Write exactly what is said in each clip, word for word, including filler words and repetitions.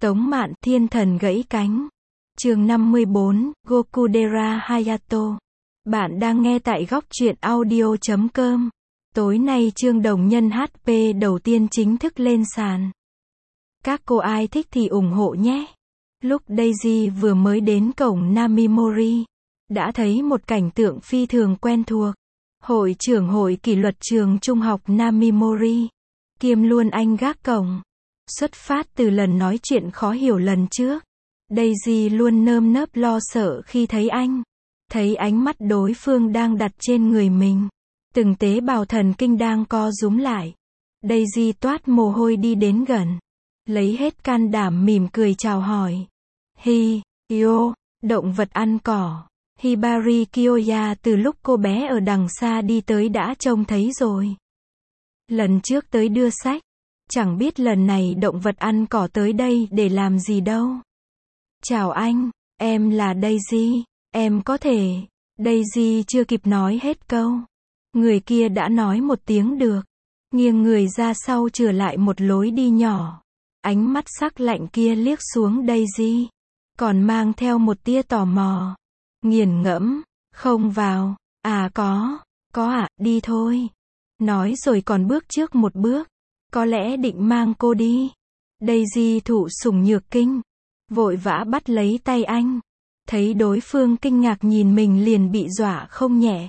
Tống Mạn, thiên thần gãy cánh. Chương năm mươi bốn, Gokudera Hayato. Bạn đang nghe tại góc truyện audio chấm com. Tối nay chương đồng nhân hát pê đầu tiên chính thức lên sàn. Các cô ai thích thì ủng hộ nhé. Lúc Daisy vừa mới đến cổng Namimori, đã thấy một cảnh tượng phi thường quen thuộc. Hội trưởng hội kỷ luật trường trung học Namimori, kiêm luôn anh gác cổng. Xuất phát từ lần nói chuyện khó hiểu lần trước, Daisy luôn nơm nớp lo sợ khi thấy anh. Thấy ánh mắt đối phương đang đặt trên người mình, từng tế bào thần kinh đang co rúm lại. Daisy toát mồ hôi đi đến gần, lấy hết can đảm mỉm cười chào hỏi. Hi, yo, động vật ăn cỏ. Hibari Kyoya từ lúc cô bé ở đằng xa đi tới đã trông thấy rồi. Lần trước tới đưa sách, chẳng biết lần này động vật ăn cỏ tới đây để làm gì đâu. Chào anh, em là Daisy, em có thể... Daisy chưa kịp nói hết câu, người kia đã nói một tiếng được, nghiêng người ra sau trở lại một lối đi nhỏ. Ánh mắt sắc lạnh kia liếc xuống Daisy, còn mang theo một tia tò mò. Nghiền ngẫm, không vào, à có, có ạ, à, đi thôi. Nói rồi còn bước trước một bước, có lẽ định mang cô đi. Daisy thụ sủng nhược kinh, vội vã bắt lấy tay anh. Thấy đối phương kinh ngạc nhìn mình liền bị dọa không nhẹ.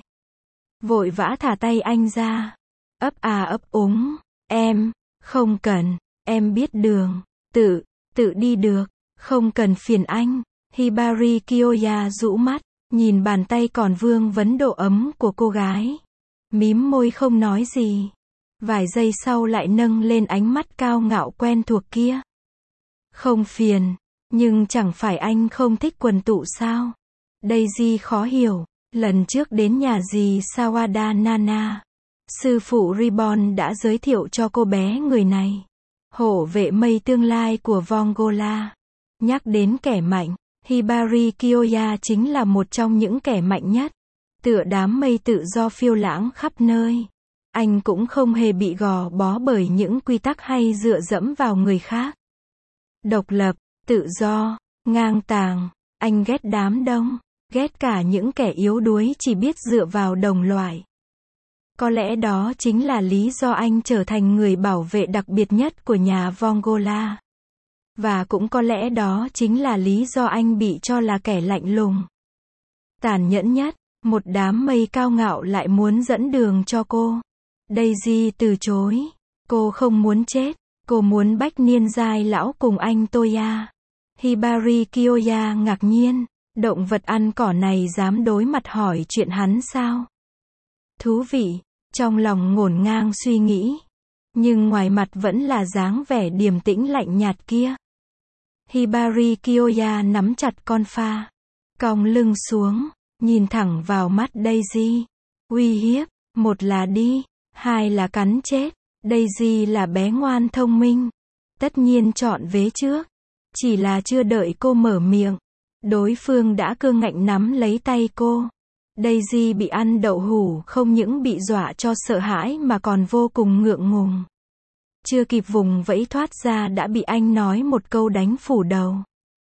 Vội vã thả tay anh ra. Ấp à ấp úng, em, không cần, em biết đường, tự, tự đi được, không cần phiền anh. Hibari Kyoya rũ mắt, nhìn bàn tay còn vương vấn độ ấm của cô gái. Mím môi không nói gì. Vài giây sau lại nâng lên ánh mắt cao ngạo quen thuộc kia. Không phiền, nhưng chẳng phải anh không thích quần tụ sao? Daisy khó hiểu, lần trước đến nhà dì Sawada Nana, sư phụ Ribbon đã giới thiệu cho cô bé người này. Hổ vệ mây tương lai của Vongola. Nhắc đến kẻ mạnh, Hibari Kyoya chính là một trong những kẻ mạnh nhất. Tựa đám mây tự do phiêu lãng khắp nơi. Anh cũng không hề bị gò bó bởi những quy tắc hay dựa dẫm vào người khác. Độc lập, tự do, ngang tàng, anh ghét đám đông, ghét cả những kẻ yếu đuối chỉ biết dựa vào đồng loại. Có lẽ đó chính là lý do anh trở thành người bảo vệ đặc biệt nhất của nhà Vongola. Và cũng có lẽ đó chính là lý do anh bị cho là kẻ lạnh lùng, tàn nhẫn nhất. Một đám mây cao ngạo lại muốn dẫn đường cho cô. Daisy từ chối. Cô không muốn chết. Cô muốn bách niên giai lão cùng anh Toya. Hibari Kyoya ngạc nhiên. Động vật ăn cỏ này dám đối mặt hỏi chuyện hắn sao? Thú vị. Trong lòng ngổn ngang suy nghĩ. Nhưng ngoài mặt vẫn là dáng vẻ điềm tĩnh lạnh nhạt kia. Hibari Kyoya nắm chặt con pha, cong lưng xuống, nhìn thẳng vào mắt Daisy. Uy hiếp, một là đi, hai là cắn chết. Daisy là bé ngoan thông minh, tất nhiên chọn vế trước. Chỉ là chưa đợi cô mở miệng, đối phương đã cương ngạnh nắm lấy tay cô. Daisy bị ăn đậu hủ không những bị dọa cho sợ hãi mà còn vô cùng ngượng ngùng. Chưa kịp vùng vẫy thoát ra đã bị anh nói một câu đánh phủ đầu.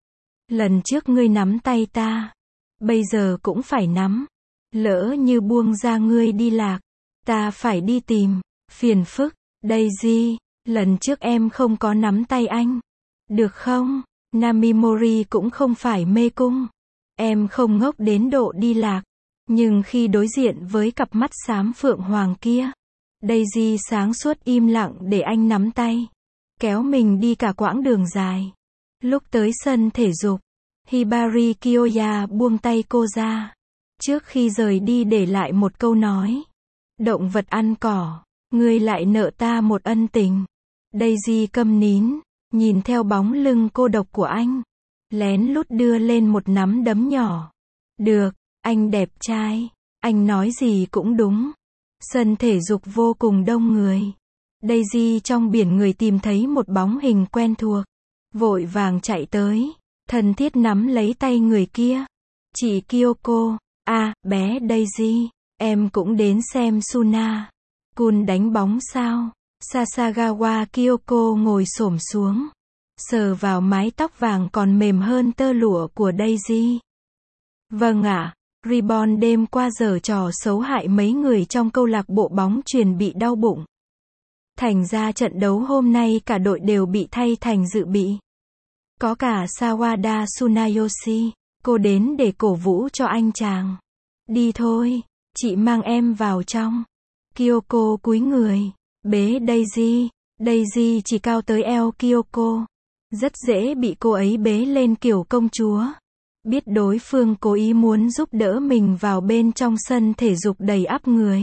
Lần trước ngươi nắm tay ta, bây giờ cũng phải nắm. Lỡ như buông ra ngươi đi lạc, ta phải đi tìm, phiền phức. Daisy, lần trước em không có nắm tay anh. Được không? Namimori cũng không phải mê cung. Em không ngốc đến độ đi lạc. Nhưng khi đối diện với cặp mắt xám phượng hoàng kia, Daisy sáng suốt im lặng để anh nắm tay, kéo mình đi cả quãng đường dài. Lúc tới sân thể dục, Hibari Kyoya buông tay cô ra. Trước khi rời đi để lại một câu nói. Động vật ăn cỏ, ngươi lại nợ ta một ân tình. Daisy câm nín, nhìn theo bóng lưng cô độc của anh. Lén lút đưa lên một nắm đấm nhỏ. Được, anh đẹp trai. Anh nói gì cũng đúng. Sân thể dục vô cùng đông người. Daisy trong biển người tìm thấy một bóng hình quen thuộc. Vội vàng chạy tới, thân thiết nắm lấy tay người kia. Chị Kyoko, à, bé Daisy, em cũng đến xem Suna Kun đánh bóng sao? Sasagawa Kyoko ngồi xổm xuống, sờ vào mái tóc vàng còn mềm hơn tơ lụa của Daisy. Vâng ạ, Ribbon đêm qua giở trò xấu hại mấy người trong câu lạc bộ bóng chuyền bị đau bụng. Thành ra trận đấu hôm nay cả đội đều bị thay thành dự bị. Có cả Sawada Tsunayoshi, cô đến để cổ vũ cho anh chàng. Đi thôi, chị mang em vào trong. Kyoko cúi người, bế Daisy. Daisy chỉ cao tới eo Kyoko. Rất dễ bị cô ấy bế lên kiểu công chúa. Biết đối phương cố ý muốn giúp đỡ mình vào bên trong sân thể dục đầy ắp người.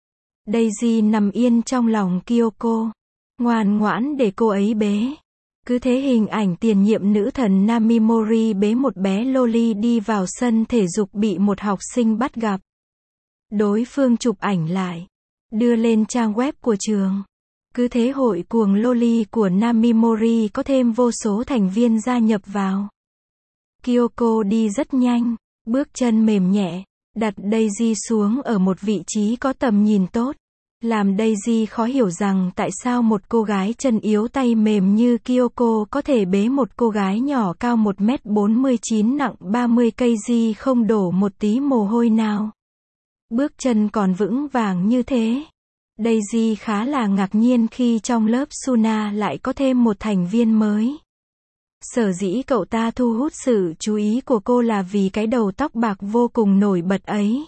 Daisy nằm yên trong lòng Kyoko, ngoan ngoãn để cô ấy bế. Cứ thế hình ảnh tiền nhiệm nữ thần Namimori bế một bé loli đi vào sân thể dục bị một học sinh bắt gặp. Đối phương chụp ảnh lại, đưa lên trang web của trường. Cứ thế hội cuồng loli của Namimori có thêm vô số thành viên gia nhập vào. Kyoko đi rất nhanh, bước chân mềm nhẹ, đặt Daisy xuống ở một vị trí có tầm nhìn tốt. Làm Daisy khó hiểu rằng tại sao một cô gái chân yếu tay mềm như Kyoko có thể bế một cô gái nhỏ cao một mét bốn mươi chín nặng ba mươi ki lô gam không đổ một tí mồ hôi nào. Bước chân còn vững vàng như thế. Daisy khá là ngạc nhiên khi trong lớp Suna lại có thêm một thành viên mới. Sở dĩ cậu ta thu hút sự chú ý của cô là vì cái đầu tóc bạc vô cùng nổi bật ấy.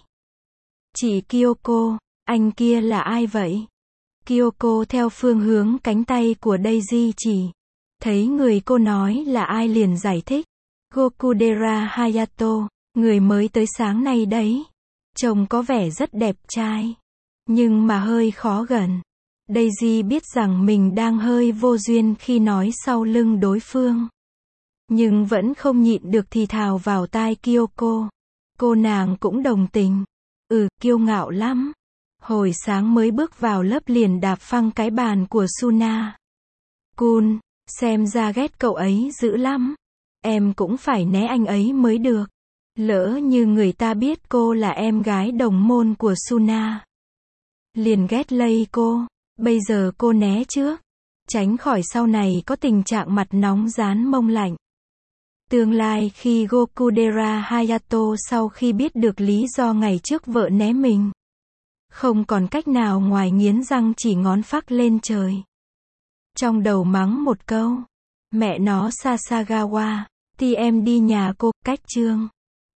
Chị Kyoko, anh kia là ai vậy? Kyoko theo phương hướng cánh tay của Daisy chỉ. Thấy người cô nói là ai liền giải thích. Gokudera Hayato, người mới tới sáng nay đấy. Trông có vẻ rất đẹp trai. Nhưng mà hơi khó gần. Daisy biết rằng mình đang hơi vô duyên khi nói sau lưng đối phương. Nhưng vẫn không nhịn được thì thào vào tai Kyoko. Cô nàng cũng đồng tình. Ừ, kiêu ngạo lắm. Hồi sáng mới bước vào lớp liền đạp phăng cái bàn của Suna. Kun, xem ra ghét cậu ấy dữ lắm. Em cũng phải né anh ấy mới được. Lỡ như người ta biết cô là em gái đồng môn của Suna. Liền ghét lây cô. Bây giờ cô né trước. Tránh khỏi sau này có tình trạng mặt nóng rán mông lạnh. Tương lai khi Gokudera Hayato sau khi biết được lý do ngày trước vợ né mình. Không còn cách nào ngoài nghiến răng chỉ ngón phác lên trời. Trong đầu mắng một câu. Mẹ nó Sasagawa, thì em đi nhà cô, cách chương.